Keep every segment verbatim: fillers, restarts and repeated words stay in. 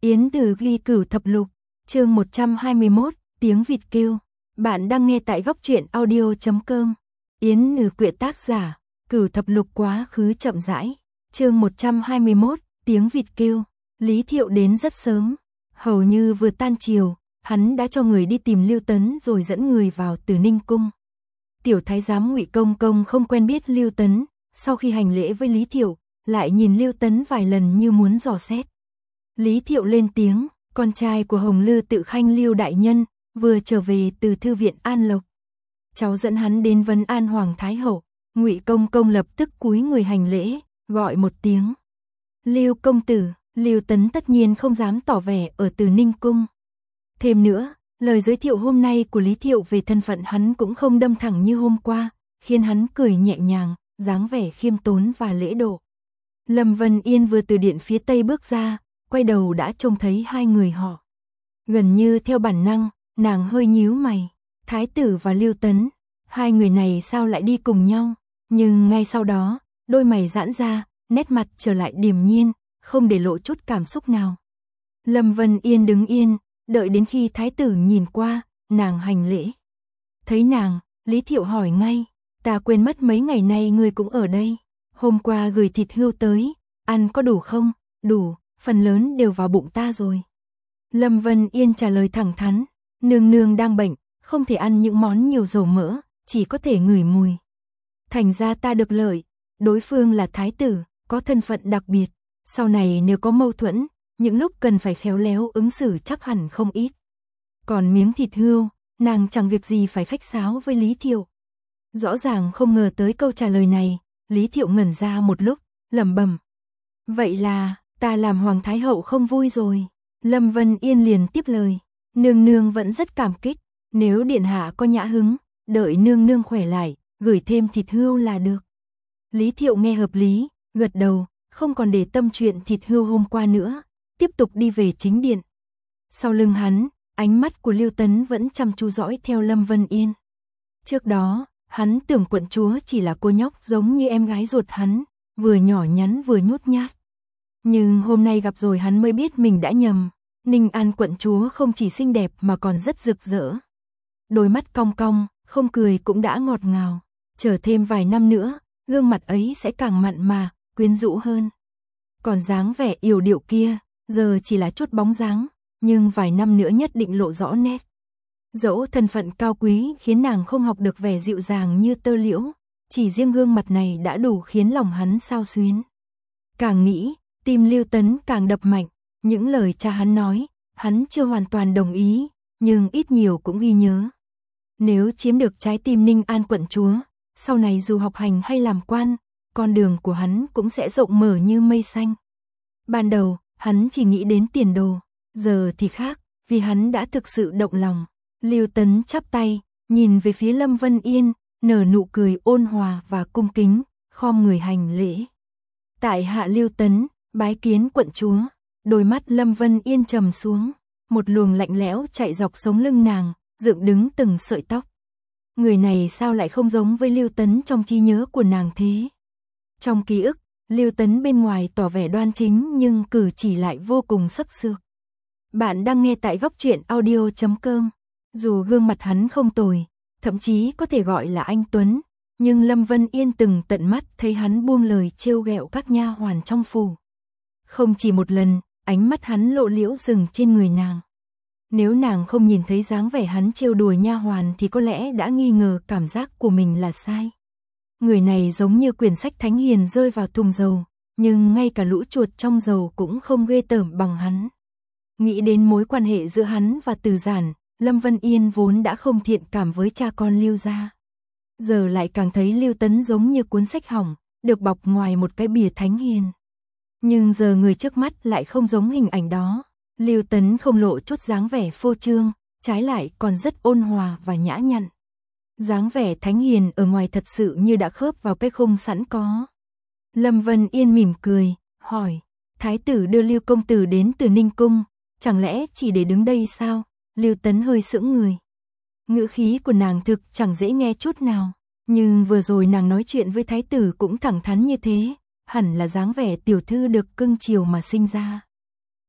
Yến Từ ghi Cửu Thập Lục, chương một trăm hai mươi mốt, tiếng vịt kêu. Bạn đang nghe tại góc truyện audio chấm com. Yến Từ quyện tác giả, Cửu Thập Lục quá khứ chậm rãi. Chương một trăm hai mươi mốt, tiếng vịt kêu. Lý Thiệu đến rất sớm, hầu như vừa tan chiều, hắn đã cho người đi tìm Lưu Tấn rồi dẫn người vào Từ Ninh cung. Tiểu thái giám Ngụy Công Công không quen biết Lưu Tấn, sau khi hành lễ với Lý Thiệu, lại nhìn Lưu Tấn vài lần như muốn dò xét. Lý Thiệu lên tiếng, con trai của Hồng Lư Tự Khanh Lưu đại nhân vừa trở về từ thư viện An Lộc. Cháu dẫn hắn đến vấn an Hoàng Thái hậu. Ngụy Công Công lập tức cúi người hành lễ, gọi một tiếng. Lưu công tử. Lưu Tấn tất nhiên không dám tỏ vẻ ở Từ Ninh cung. Thêm nữa, lời giới thiệu hôm nay của Lý Thiệu về thân phận hắn cũng không đâm thẳng như hôm qua, khiến hắn cười nhẹ nhàng, dáng vẻ khiêm tốn và lễ độ. Lâm Vân Yên vừa từ điện phía tây bước ra, quay đầu đã trông thấy hai người họ. Gần như theo bản năng, nàng hơi nhíu mày. Thái tử và Lưu Tấn, hai người này sao lại đi cùng nhau? Nhưng ngay sau đó, đôi mày giãn ra, nét mặt trở lại điềm nhiên, không để lộ chút cảm xúc nào. Lâm Vân Yên đứng yên, đợi đến khi thái tử nhìn qua, nàng hành lễ. Thấy nàng, Lý Thiệu hỏi ngay, ta quên mất mấy ngày nay ngươi cũng ở đây. Hôm qua gửi thịt hươu tới, ăn có đủ không? Đủ, phần lớn đều vào bụng ta rồi. Lâm Vân Yên trả lời thẳng thắn, nương nương đang bệnh, không thể ăn những món nhiều dầu mỡ, chỉ có thể ngửi mùi. Thành ra ta được lợi, đối phương là thái tử, có thân phận đặc biệt. Sau này nếu có mâu thuẫn, những lúc cần phải khéo léo ứng xử chắc hẳn không ít. Còn miếng thịt hươu, nàng chẳng việc gì phải khách sáo với Lý Thiệu. Rõ ràng không ngờ tới câu trả lời này, Lý Thiệu ngẩn ra một lúc, lẩm bẩm. Vậy là, ta làm Hoàng Thái hậu không vui rồi. Lâm Vân Yên liền tiếp lời, nương nương vẫn rất cảm kích, nếu điện hạ có nhã hứng, đợi nương nương khỏe lại, gửi thêm thịt hươu là được. Lý Thiệu nghe hợp lý, gật đầu, không còn để tâm chuyện thịt hươu hôm qua nữa, tiếp tục đi về chính điện. Sau lưng hắn, ánh mắt của Lưu Tấn vẫn chăm chú dõi theo Lâm Vân Yên. Trước đó, hắn tưởng quận chúa chỉ là cô nhóc giống như em gái ruột hắn, vừa nhỏ nhắn vừa nhút nhát. Nhưng hôm nay gặp rồi hắn mới biết mình đã nhầm, Ninh An quận chúa không chỉ xinh đẹp mà còn rất rực rỡ. Đôi mắt cong cong, không cười cũng đã ngọt ngào, chờ thêm vài năm nữa, gương mặt ấy sẽ càng mặn mà, quyến rũ hơn. Còn dáng vẻ yểu điệu kia, giờ chỉ là chút bóng dáng, nhưng vài năm nữa nhất định lộ rõ nét. Dẫu thân phận cao quý khiến nàng không học được vẻ dịu dàng như tơ liễu, chỉ riêng gương mặt này đã đủ khiến lòng hắn xao xuyến. Càng nghĩ, tim Lưu Tấn càng đập mạnh, những lời cha hắn nói, hắn chưa hoàn toàn đồng ý, nhưng ít nhiều cũng ghi nhớ. Nếu chiếm được trái tim Ninh An quận chúa, sau này dù học hành hay làm quan, con đường của hắn cũng sẽ rộng mở như mây xanh. Ban đầu, hắn chỉ nghĩ đến tiền đồ, giờ thì khác, vì hắn đã thực sự động lòng. Lưu Tấn chắp tay, nhìn về phía Lâm Vân Yên, nở nụ cười ôn hòa và cung kính, khom người hành lễ. Tại hạ Lưu Tấn, bái kiến quận chúa. Đôi mắt Lâm Vân Yên trầm xuống, một luồng lạnh lẽo chạy dọc sống lưng nàng, dựng đứng từng sợi tóc. Người này sao lại không giống với Lưu Tấn trong trí nhớ của nàng thế? Trong ký ức, Lưu Tấn bên ngoài tỏ vẻ đoan chính nhưng cử chỉ lại vô cùng sắc sược. Bạn đang nghe tại góc truyện audio chấm com. Dù gương mặt hắn không tồi, thậm chí có thể gọi là anh Tuấn, nhưng Lâm Vân Yên từng tận mắt thấy hắn buông lời trêu ghẹo các nha hoàn trong phủ. Không chỉ một lần, ánh mắt hắn lộ liễu dừng trên người nàng. Nếu nàng không nhìn thấy dáng vẻ hắn trêu đùa nha hoàn thì có lẽ đã nghi ngờ cảm giác của mình là sai. Người này giống như quyển sách thánh hiền rơi vào thùng dầu, nhưng ngay cả lũ chuột trong dầu cũng không ghê tởm bằng hắn. Nghĩ đến mối quan hệ giữa hắn và Từ Giản, Lâm Vân Yên vốn đã không thiện cảm với cha con Lưu gia. Giờ lại càng thấy Lưu Tấn giống như cuốn sách hỏng, được bọc ngoài một cái bìa thánh hiền. Nhưng giờ người trước mắt lại không giống hình ảnh đó. Lưu Tấn không lộ chút dáng vẻ phô trương, trái lại còn rất ôn hòa và nhã nhặn. Dáng vẻ thánh hiền ở ngoài thật sự như đã khớp vào cái khung sẵn có. Lâm Vân Yên mỉm cười, hỏi, thái tử đưa Lưu công tử đến Từ Ninh cung, chẳng lẽ chỉ để đứng đây sao? Lưu Tấn hơi sững người. Ngữ khí của nàng thực chẳng dễ nghe chút nào, nhưng vừa rồi nàng nói chuyện với thái tử cũng thẳng thắn như thế, hẳn là dáng vẻ tiểu thư được cưng chiều mà sinh ra.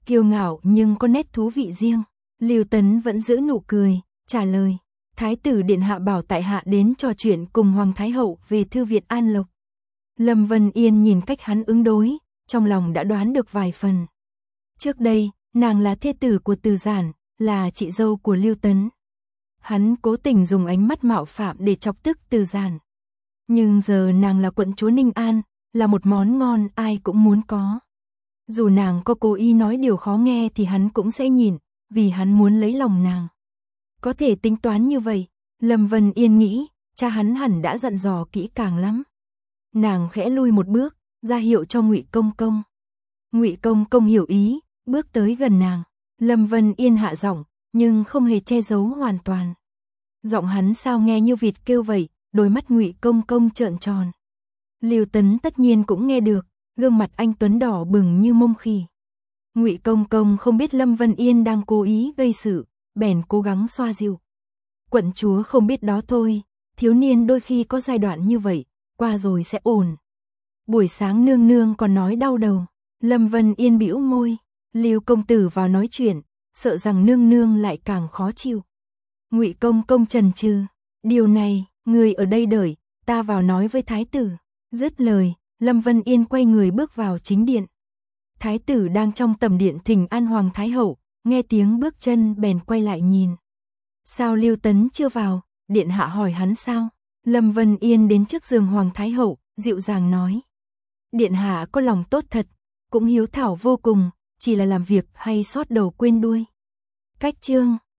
kiêu ngạo nhưng có nét thú vị riêng. Lưu Tấn vẫn giữ nụ cười, trả lời, Thái tử điện hạ bảo tại hạ đến trò chuyện cùng Hoàng Thái hậu về thư viện An Lộc. Lâm Vân Yên nhìn cách hắn ứng đối, trong lòng đã đoán được vài phần. Trước đây, nàng là thê tử của Từ Giản, là chị dâu của Lưu Tấn. Hắn cố tình dùng ánh mắt mạo phạm để chọc tức Từ Giản. Nhưng giờ nàng là quận chúa Ninh An, là một món ngon ai cũng muốn có. Dù nàng có cố ý nói điều khó nghe thì hắn cũng sẽ nhìn, vì hắn muốn lấy lòng nàng. Có thể tính toán như vậy, Lâm Vân Yên nghĩ, cha hắn hẳn đã dặn dò kỹ càng lắm. Nàng khẽ lui một bước, ra hiệu cho Ngụy Công Công. Ngụy Công Công hiểu ý, bước tới gần nàng. Lâm Vân Yên hạ giọng, nhưng không hề che giấu hoàn toàn. Giọng hắn sao nghe như vịt kêu vậy, đôi mắt Ngụy Công Công trợn tròn. Lưu Tấn tất nhiên cũng nghe được, gương mặt anh tuấn đỏ bừng như mông khỉ. Ngụy Công Công không biết Lâm Vân Yên đang cố ý gây sự, bèn cố gắng xoa dịu. Quận chúa không biết đó thôi, thiếu niên đôi khi có giai đoạn như vậy, qua rồi sẽ ổn. Buổi sáng nương nương còn nói đau đầu, Lâm Vân Yên bĩu môi, Lưu công tử vào nói chuyện, sợ rằng nương nương lại càng khó chịu. Ngụy Công Công chần chừ, điều này, người ở đây đợi, ta vào nói với thái tử. Dứt lời, Lâm Vân Yên quay người bước vào chính điện. Thái tử đang trong tầm điện thỉnh an Hoàng Thái hậu, nghe tiếng bước chân bèn quay lại nhìn. Sao Lưu Tấn chưa vào? Điện hạ hỏi hắn sao? Lâm Vân Yên đến trước giường Hoàng Thái hậu, dịu dàng nói. Điện hạ có lòng tốt thật, cũng hiếu thảo vô cùng, chỉ là làm việc hay sót đầu quên đuôi. Cách chương